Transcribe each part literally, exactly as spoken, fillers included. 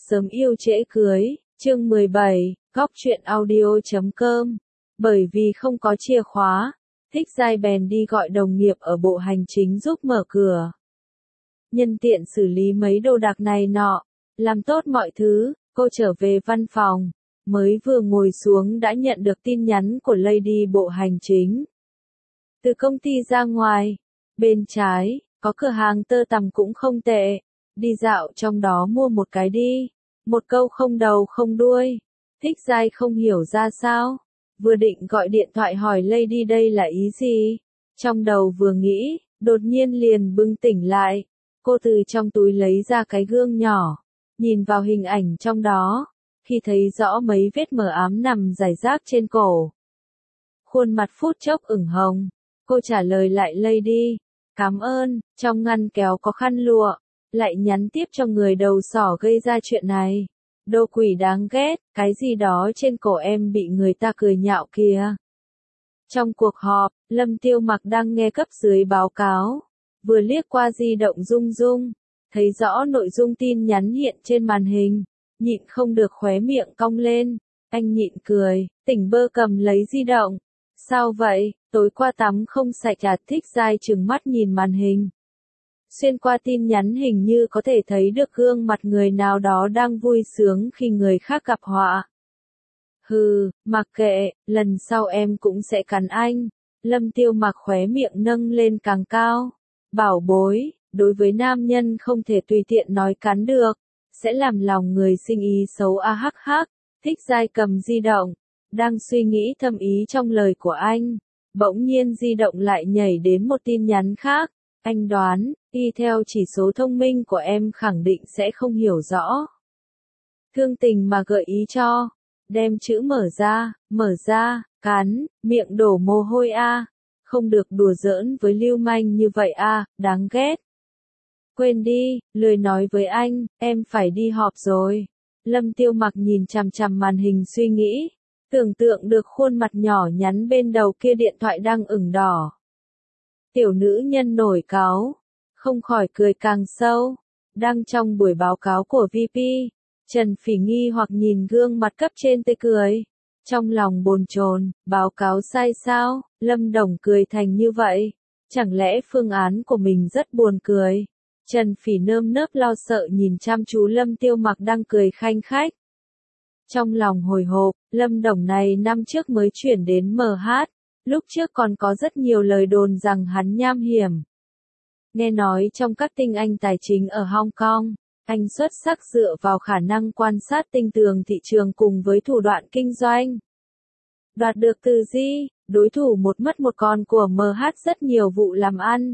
Sớm yêu trễ cưới, chương mười bảy, góc truyện audio chấm com. Bởi vì không có chìa khóa, Thích Giai bèn đi gọi đồng nghiệp ở bộ hành chính giúp mở cửa. Nhân tiện xử lý mấy đồ đạc này nọ, làm tốt mọi thứ, cô trở về văn phòng, mới vừa ngồi xuống đã nhận được tin nhắn của Lady bộ hành chính. Từ công ty ra ngoài, bên trái, có cửa hàng tơ tằm cũng không tệ, đi dạo trong đó mua một cái đi. Một câu không đầu không đuôi. Thích Giai không hiểu ra sao, vừa định gọi điện thoại hỏi Lady đây là ý gì. Trong đầu vừa nghĩ, đột nhiên liền bừng tỉnh lại. Cô từ trong túi lấy ra cái gương nhỏ, nhìn vào hình ảnh trong đó, khi thấy rõ mấy vết mờ ám nằm rải rác trên cổ. Khuôn mặt phút chốc ửng hồng, cô trả lời lại Lady, cảm ơn, trong ngăn kéo có khăn lụa, lại nhắn tiếp cho người đầu sỏ gây ra chuyện này. Đồ quỷ đáng ghét, cái gì đó trên cổ em bị người ta cười nhạo kìa. Trong cuộc họp, Lâm Tiêu Mặc đang nghe cấp dưới báo cáo, vừa liếc qua di động rung rung, thấy rõ nội dung tin nhắn hiện trên màn hình, nhịn không được khóe miệng cong lên, anh nhịn cười, tỉnh bơ cầm lấy di động. Sao vậy, tối qua tắm không sạch à? Thích Giai trừng mắt nhìn màn hình. Xuyên qua tin nhắn hình như có thể thấy được gương mặt người nào đó đang vui sướng khi người khác gặp họa. Hừ, mặc kệ, lần sau em cũng sẽ cắn anh. Lâm Tiêu Mặc khóe miệng nâng lên càng cao. Bảo bối, đối với nam nhân không thể tùy tiện nói cắn được, sẽ làm lòng người sinh ý xấu a hắc hắc. Thích Giai cầm di động, đang suy nghĩ thâm ý trong lời của anh. Bỗng nhiên di động lại nhảy đến một tin nhắn khác. Anh đoán, y theo chỉ số thông minh của em khẳng định sẽ không hiểu rõ. Thương tình mà gợi ý cho. Đem chữ mở ra, mở ra, cắn, miệng đổ mồ hôi a. Không được đùa giỡn với lưu manh như vậy a, đáng ghét. Quên đi, lười nói với anh, em phải đi họp rồi. Lâm Tiêu Mặc nhìn chằm chằm màn hình suy nghĩ. Tưởng tượng được khuôn mặt nhỏ nhắn bên đầu kia điện thoại đang ửng đỏ. Tiểu nữ nhân nổi cáu, không khỏi cười càng sâu. Đang trong buổi báo cáo của vê pê, Trần Phỉ nghi hoặc nhìn gương mặt cấp trên tươi cười. Trong lòng bồn chồn, báo cáo sai sao? Lâm Đồng cười thành như vậy. Chẳng lẽ phương án của mình rất buồn cười? Trần Phỉ nơm nớp lo sợ nhìn chăm chú Lâm Tiêu Mặc đang cười khanh khách. Trong lòng hồi hộp, Lâm Đồng này năm trước mới chuyển đến em hát. Lúc trước còn có rất nhiều lời đồn rằng hắn nham hiểm. Nghe nói trong các tinh anh tài chính ở Hong Kong, anh xuất sắc dựa vào khả năng quan sát tinh tường thị trường cùng với thủ đoạn kinh doanh. Đoạt được từ Di, đối thủ một mất một còn của em hát rất nhiều vụ làm ăn.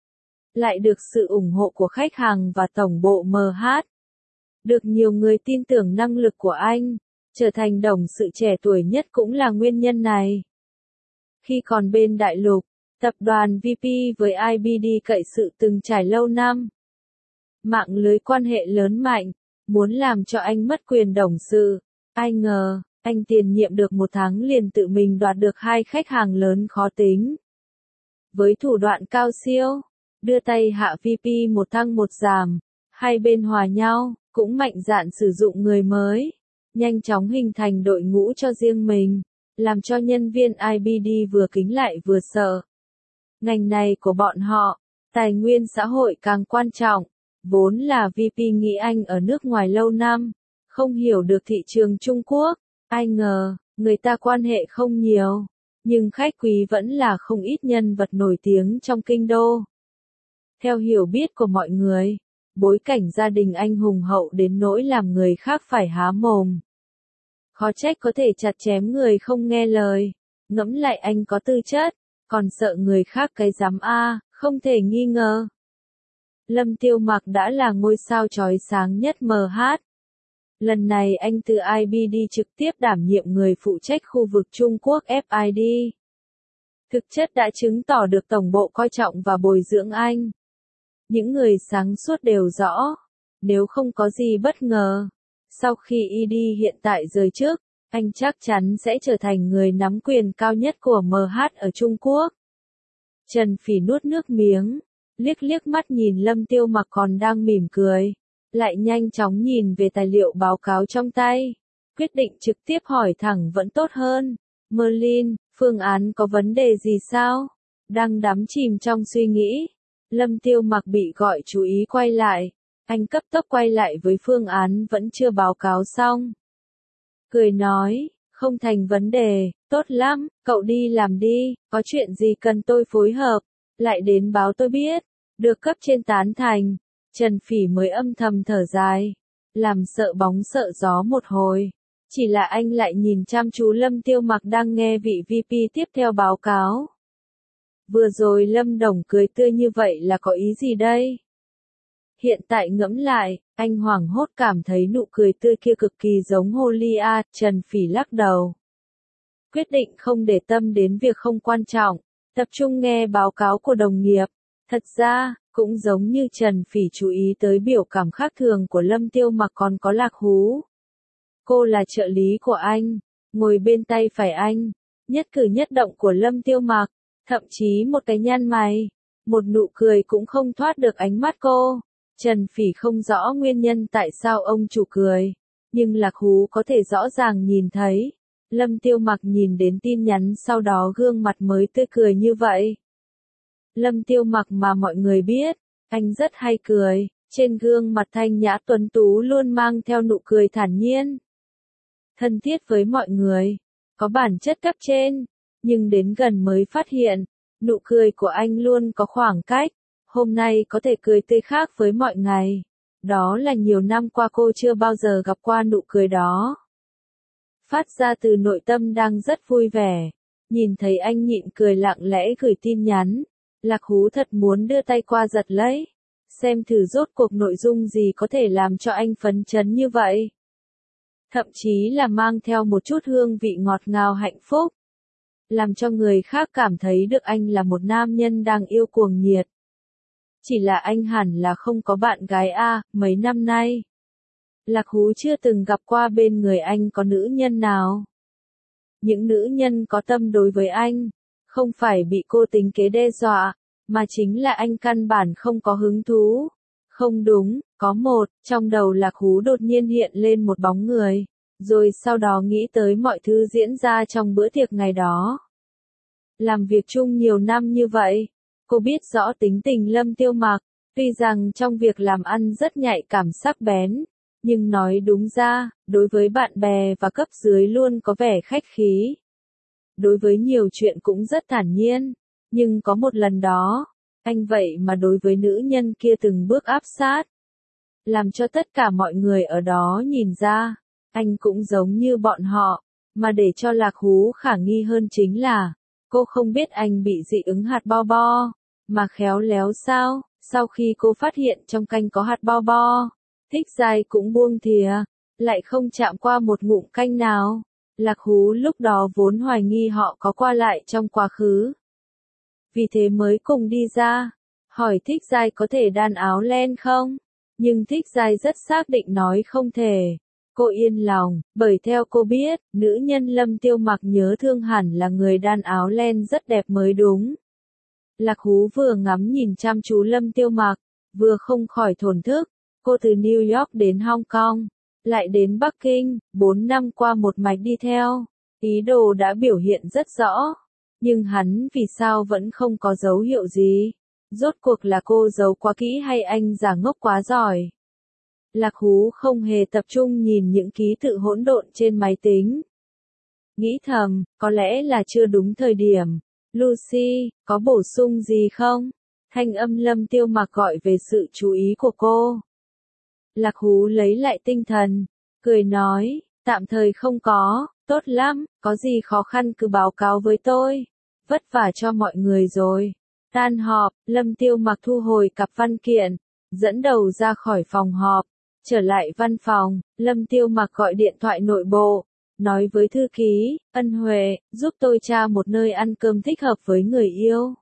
Lại được sự ủng hộ của khách hàng và tổng bộ em hát. Được nhiều người tin tưởng năng lực của anh, trở thành đồng sự trẻ tuổi nhất cũng là nguyên nhân này. Khi còn bên đại lục, tập đoàn vê pê với i bê đê cậy sự từng trải lâu năm. Mạng lưới quan hệ lớn mạnh, muốn làm cho anh mất quyền đồng sự. Ai ngờ, anh tiền nhiệm được một tháng liền tự mình đoạt được hai khách hàng lớn khó tính. Với thủ đoạn cao siêu, đưa tay hạ vê pê một thăng một giảm, hai bên hòa nhau, cũng mạnh dạn sử dụng người mới, nhanh chóng hình thành đội ngũ cho riêng mình. Làm cho nhân viên i bê đê vừa kính lại vừa sợ. Ngành này của bọn họ, tài nguyên xã hội càng quan trọng, vốn là vê pê nghĩ anh ở nước ngoài lâu năm, không hiểu được thị trường Trung Quốc, ai ngờ, người ta quan hệ không nhiều, nhưng khách quý vẫn là không ít nhân vật nổi tiếng trong kinh đô. Theo hiểu biết của mọi người, bối cảnh gia đình anh hùng hậu đến nỗi làm người khác phải há mồm. Khó trách có thể chặt chém người không nghe lời. Ngẫm lại anh có tư chất, còn sợ người khác cái dám a, không thể nghi ngờ. Lâm Tiêu Mặc đã là ngôi sao chói sáng nhất em hát. Lần này anh từ i bê đê trực tiếp đảm nhiệm người phụ trách khu vực Trung Quốc ép i đê. Thực chất đã chứng tỏ được tổng bộ coi trọng và bồi dưỡng anh. Những người sáng suốt đều rõ, nếu không có gì bất ngờ. Sau khi i đê hiện tại rời chức, anh chắc chắn sẽ trở thành người nắm quyền cao nhất của em hát ở Trung Quốc. Trần Phỉ nuốt nước miếng, liếc liếc mắt nhìn Lâm Tiêu Mặc còn đang mỉm cười. lại nhanh chóng nhìn về tài liệu báo cáo trong tay. Quyết định trực tiếp hỏi thẳng vẫn tốt hơn. Merlin, phương án có vấn đề gì sao? Đang đắm chìm trong suy nghĩ. Lâm Tiêu Mặc bị gọi chú ý quay lại. Anh cấp tốc quay lại với phương án vẫn chưa báo cáo xong. Cười nói, không thành vấn đề, tốt lắm, cậu đi làm đi, có chuyện gì cần tôi phối hợp, lại đến báo tôi biết. Được cấp trên tán thành, Trần Phỉ mới âm thầm thở dài, làm sợ bóng sợ gió một hồi. Chỉ là anh lại nhìn chăm chú Lâm Tiêu Mặc đang nghe vị vê pê tiếp theo báo cáo. Vừa rồi Lâm Đồng cười tươi như vậy là có ý gì đây? Hiện tại ngẫm lại, anh hoảng hốt cảm thấy nụ cười tươi kia cực kỳ giống Holia. Trần Phỉ lắc đầu. Quyết định không để tâm đến việc không quan trọng, tập trung nghe báo cáo của đồng nghiệp. Thật ra, cũng giống như Trần Phỉ chú ý tới biểu cảm khác thường của Lâm Tiêu Mặc còn có Lạc Hú. Cô là trợ lý của anh, ngồi bên tay phải anh, nhất cử nhất động của Lâm Tiêu Mặc, thậm chí một cái nhăn mày, một nụ cười cũng không thoát được ánh mắt cô. Trần Phỉ không rõ nguyên nhân tại sao ông chủ cười, nhưng Lạc Hú có thể rõ ràng nhìn thấy. Lâm Tiêu Mặc nhìn đến tin nhắn sau đó gương mặt mới tươi cười như vậy. Lâm Tiêu Mặc mà mọi người biết, anh rất hay cười, trên gương mặt thanh nhã tuấn tú luôn mang theo nụ cười thản nhiên. Thân thiết với mọi người, có bản chất cấp trên, nhưng đến gần mới phát hiện, nụ cười của anh luôn có khoảng cách. Hôm nay có thể cười tươi khác với mọi ngày. Đó là nhiều năm qua cô chưa bao giờ gặp qua nụ cười đó. Phát ra từ nội tâm đang rất vui vẻ. Nhìn thấy anh nhịn cười lặng lẽ gửi tin nhắn. Lạc Hú thật muốn đưa tay qua giật lấy. Xem thử rốt cuộc nội dung gì có thể làm cho anh phấn chấn như vậy. Thậm chí là mang theo một chút hương vị ngọt ngào hạnh phúc. Làm cho người khác cảm thấy được anh là một nam nhân đang yêu cuồng nhiệt. Chỉ là anh hẳn là không có bạn gái a, mấy năm nay. Lạc Hú chưa từng gặp qua bên người anh có nữ nhân nào. Những nữ nhân có tâm đối với anh, không phải bị cô tính kế đe dọa, mà chính là anh căn bản không có hứng thú. Không đúng, có một, trong đầu Lạc Hú đột nhiên hiện lên một bóng người, rồi sau đó nghĩ tới mọi thứ diễn ra trong bữa tiệc ngày đó. Làm việc chung nhiều năm như vậy. Cô biết rõ tính tình Lâm Tiêu Mặc, tuy rằng trong việc làm ăn rất nhạy cảm sắc bén, nhưng nói đúng ra, đối với bạn bè và cấp dưới luôn có vẻ khách khí. Đối với nhiều chuyện cũng rất thản nhiên, nhưng có một lần đó, anh vậy mà đối với nữ nhân kia từng bước áp sát. Làm cho tất cả mọi người ở đó nhìn ra, anh cũng giống như bọn họ, mà để cho Lạc Hú khả nghi hơn chính là, cô không biết anh bị dị ứng hạt bo bo. Mà khéo léo sao, sau khi cô phát hiện trong canh có hạt bo bo, Thích Giai cũng buông thìa, lại không chạm qua một ngụm canh nào. Lạc Hú lúc đó vốn hoài nghi họ có qua lại trong quá khứ. Vì thế mới cùng đi ra, hỏi Thích Giai có thể đan áo len không? Nhưng Thích Giai rất xác định nói không thể. Cô yên lòng, bởi theo cô biết, nữ nhân Lâm Tiêu Mặc nhớ thương hẳn là người đan áo len rất đẹp mới đúng. Lạc Hú vừa ngắm nhìn chăm chú Lâm Tiêu Mặc, vừa không khỏi thổn thức. Cô từ New York đến Hong Kong, lại đến Bắc Kinh, bốn năm qua một mạch đi theo. Ý đồ đã biểu hiện rất rõ. Nhưng hắn vì sao vẫn không có dấu hiệu gì? Rốt cuộc là cô giấu quá kỹ hay anh giả ngốc quá giỏi? Lạc Hú không hề tập trung nhìn những ký tự hỗn độn trên máy tính. Nghĩ thầm, có lẽ là chưa đúng thời điểm. Lucy, có bổ sung gì không? Thanh âm Lâm Tiêu Mặc gọi về sự chú ý của cô. Lạc Hú lấy lại tinh thần, cười nói, tạm thời không có, tốt lắm, có gì khó khăn cứ báo cáo với tôi. Vất vả cho mọi người rồi. Tan họp, Lâm Tiêu Mặc thu hồi cặp văn kiện, dẫn đầu ra khỏi phòng họp. Trở lại văn phòng, Lâm Tiêu Mặc gọi điện thoại nội bộ. Nói với thư ký, Ân Huệ, giúp tôi tra một nơi ăn cơm thích hợp với người yêu.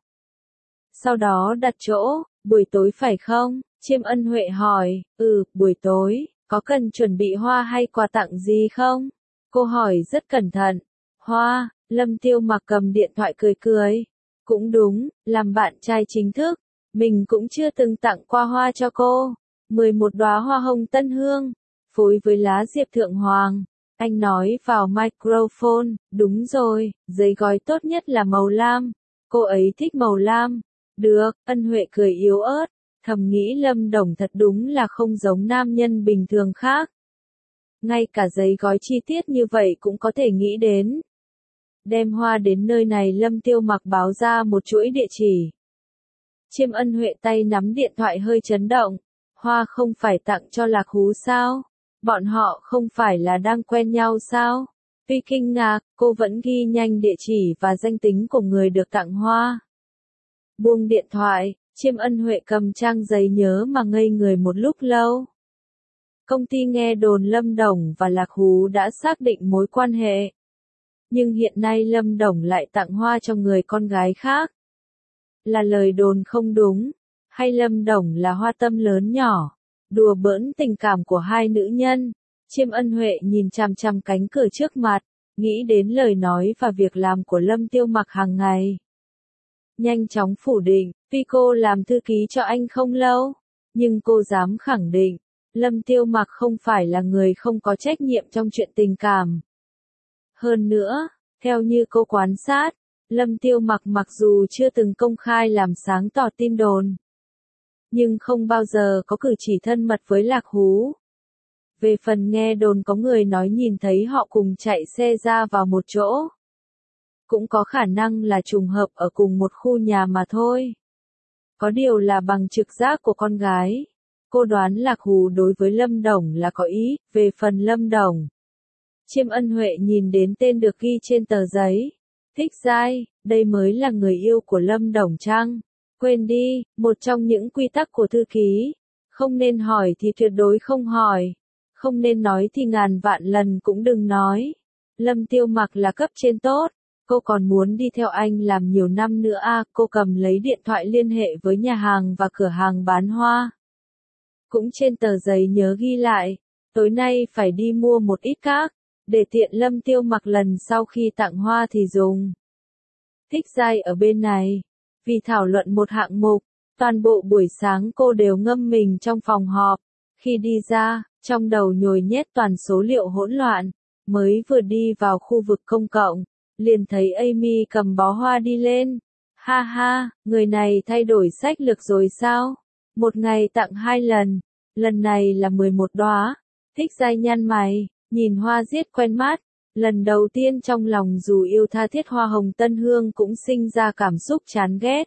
Sau đó đặt chỗ, buổi tối phải không? Chiêm Ân Huệ hỏi, ừ, buổi tối, có cần chuẩn bị hoa hay quà tặng gì không? Cô hỏi rất cẩn thận. Hoa, Lâm Tiêu Mặc cầm điện thoại cười cười. Cũng đúng, làm bạn trai chính thức, mình cũng chưa từng tặng qua hoa cho cô. mười một đóa hoa hồng tân hương, phối với lá diệp thượng hoàng. Anh nói vào microphone, đúng rồi, giấy gói tốt nhất là màu lam. Cô ấy thích màu lam. Được, Ân Huệ cười yếu ớt, thầm nghĩ Lâm Đồng thật đúng là không giống nam nhân bình thường khác. Ngay cả giấy gói chi tiết như vậy cũng có thể nghĩ đến. Đem hoa đến nơi này Lâm Tiêu Mặc báo ra một chuỗi địa chỉ. Chiêm Ân Huệ tay nắm điện thoại hơi chấn động. Hoa không phải tặng cho Lạc Hú sao? Bọn họ không phải là đang quen nhau sao? Tuy kinh ngạc, cô vẫn ghi nhanh địa chỉ và danh tính của người được tặng hoa. Buông điện thoại, Chiêm Ân Huệ cầm trang giấy nhớ mà ngây người một lúc lâu. Công ty nghe đồn Lâm Đồng và Lạc Hú đã xác định mối quan hệ. Nhưng hiện nay Lâm Đồng lại tặng hoa cho người con gái khác. Là lời đồn không đúng, hay Lâm Đồng là hoa tâm lớn nhỏ, đùa bỡn tình cảm của hai nữ nhân. Chiêm Ân Huệ nhìn chằm chằm cánh cửa trước mặt, nghĩ đến lời nói và việc làm của Lâm Tiêu Mặc hàng ngày. Nhanh chóng phủ định, tuy cô làm thư ký cho anh không lâu, nhưng cô dám khẳng định, Lâm Tiêu Mặc không phải là người không có trách nhiệm trong chuyện tình cảm. Hơn nữa, theo như cô quan sát, Lâm Tiêu Mặc mặc dù chưa từng công khai làm sáng tỏ tin đồn, nhưng không bao giờ có cử chỉ thân mật với Lạc Hú. Về phần nghe đồn có người nói nhìn thấy họ cùng chạy xe ra vào một chỗ, cũng có khả năng là trùng hợp ở cùng một khu nhà mà thôi. Có điều là bằng trực giác của con gái, cô đoán Lạc Hú đối với Lâm Đồng là có ý. Về phần Lâm Đồng, Chiêm Ân Huệ nhìn đến tên được ghi trên tờ giấy. Thích Giai, đây mới là người yêu của Lâm Đồng chăng? Quên đi, một trong những quy tắc của thư ký, không nên hỏi thì tuyệt đối không hỏi, không nên nói thì ngàn vạn lần cũng đừng nói. Lâm Tiêu Mặc là cấp trên tốt, cô còn muốn đi theo anh làm nhiều năm nữa à? Cô cầm lấy điện thoại liên hệ với nhà hàng và cửa hàng bán hoa. Cũng trên tờ giấy nhớ ghi lại, tối nay phải đi mua một ít các, để tiện Lâm Tiêu Mặc lần sau khi tặng hoa thì dùng. Thích Giai ở bên này, vì thảo luận một hạng mục, toàn bộ buổi sáng cô đều ngâm mình trong phòng họp. Khi đi ra, trong đầu nhồi nhét toàn số liệu hỗn loạn, mới vừa đi vào khu vực công cộng, liền thấy Amy cầm bó hoa đi lên. Ha ha, người này thay đổi sách lược rồi sao? Một ngày tặng hai lần, lần này là mười một đóa. Thích Giai nhăn mày, nhìn hoa giết quen mắt, lần đầu tiên trong lòng dù yêu tha thiết hoa hồng tân hương cũng sinh ra cảm xúc chán ghét.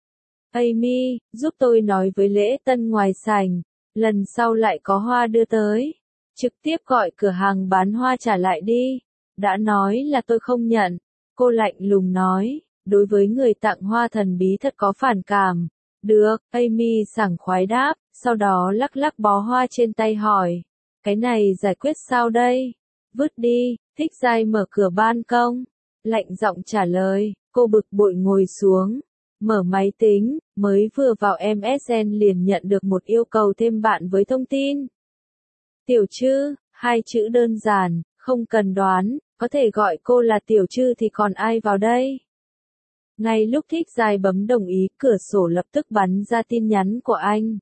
Amy, giúp tôi nói với lễ tân ngoài sảnh, lần sau lại có hoa đưa tới, trực tiếp gọi cửa hàng bán hoa trả lại đi. Đã nói là tôi không nhận, cô lạnh lùng nói, đối với người tặng hoa thần bí thật có phản cảm. Được, Amy sảng khoái đáp, sau đó lắc lắc bó hoa trên tay hỏi, cái này giải quyết sao đây? Vứt đi. Thích Giai mở cửa ban công, lạnh giọng trả lời. Cô bực bội ngồi xuống, mở máy tính, mới vừa vào em ét en liền nhận được một yêu cầu thêm bạn với thông tin. Tiểu Trư, hai chữ đơn giản, không cần đoán, có thể gọi cô là Tiểu Trư thì còn ai vào đây. Ngay lúc Thích Giai bấm đồng ý, cửa sổ lập tức bắn ra tin nhắn của anh.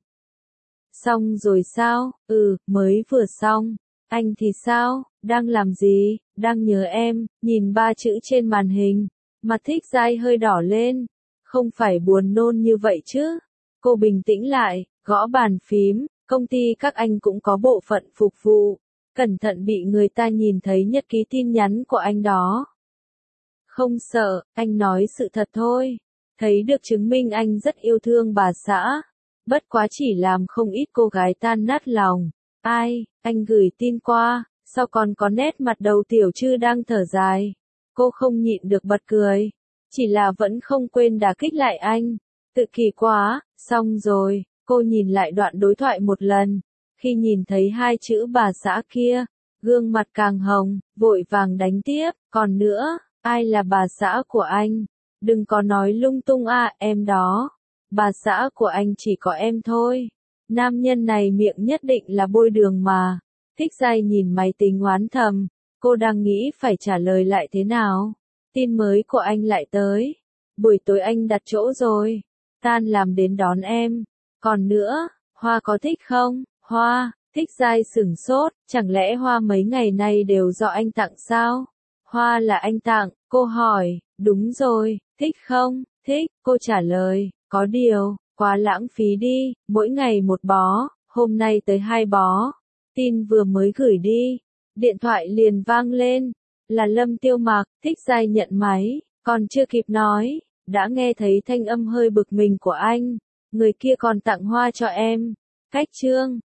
Xong rồi sao? Ừ, mới vừa xong. Anh thì sao? Đang làm gì? Đang nhớ em. Nhìn ba chữ trên màn hình, mặt Thích Giai hơi đỏ lên. Không phải buồn nôn như vậy chứ? Cô bình tĩnh lại, gõ bàn phím. Công ty các anh cũng có bộ phận phục vụ. Cẩn thận bị người ta nhìn thấy nhật ký tin nhắn của anh đó. Không sợ, anh nói sự thật thôi. Thấy được chứng minh anh rất yêu thương bà xã. Bất quá chỉ làm không ít cô gái tan nát lòng. Ai, anh gửi tin qua, sao còn có nét mặt đầu Tiểu Trư đang thở dài. Cô không nhịn được bật cười. Chỉ là vẫn không quên đả kích lại anh. Tự kỳ quá, xong rồi, cô nhìn lại đoạn đối thoại một lần. Khi nhìn thấy hai chữ bà xã kia, gương mặt càng hồng, vội vàng đánh tiếp. Còn nữa, ai là bà xã của anh? Đừng có nói lung tung à, em đó. Bà xã của anh chỉ có em thôi. Nam nhân này miệng nhất định là bôi đường mà. Thích Giai nhìn máy tính oán thầm. Cô đang nghĩ phải trả lời lại thế nào. Tin mới của anh lại tới. Buổi tối anh đặt chỗ rồi. Tan làm đến đón em. Còn nữa, Hoa có thích không? Hoa, Thích Giai sửng sốt, chẳng lẽ hoa mấy ngày nay đều do anh tặng sao? Hoa là anh tặng, cô hỏi, đúng rồi, thích không? Thích, cô trả lời, có điều, quá lãng phí đi, mỗi ngày một bó, hôm nay tới hai bó. Tin vừa mới gửi đi, điện thoại liền vang lên, là Lâm Tiêu Mặc. Thích Giai nhận máy, còn chưa kịp nói, đã nghe thấy thanh âm hơi bực mình của anh, người kia còn tặng hoa cho em. Cách chương